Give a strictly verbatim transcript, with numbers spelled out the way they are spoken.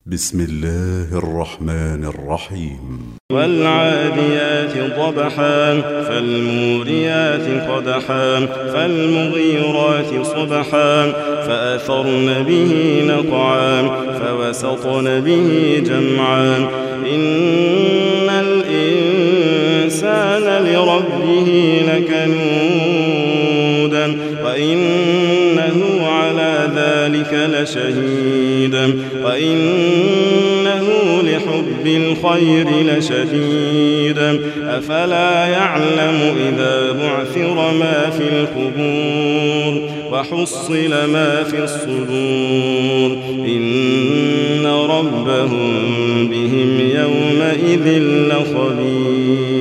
بسم الله الرحمن الرحيم والعاديات ضبحا فالموريات قدحا فالمغيرات صبحا فأثرن به نقعا فوسطن به جمعا إن الإنسان لربه لكنود وإنه على ذلك لشهيد وإنه لحب الخير لشديد أفلا يعلم إذا بعثر ما في القبور وحصل ما في الصدور إن ربهم بهم يومئذ لخبير.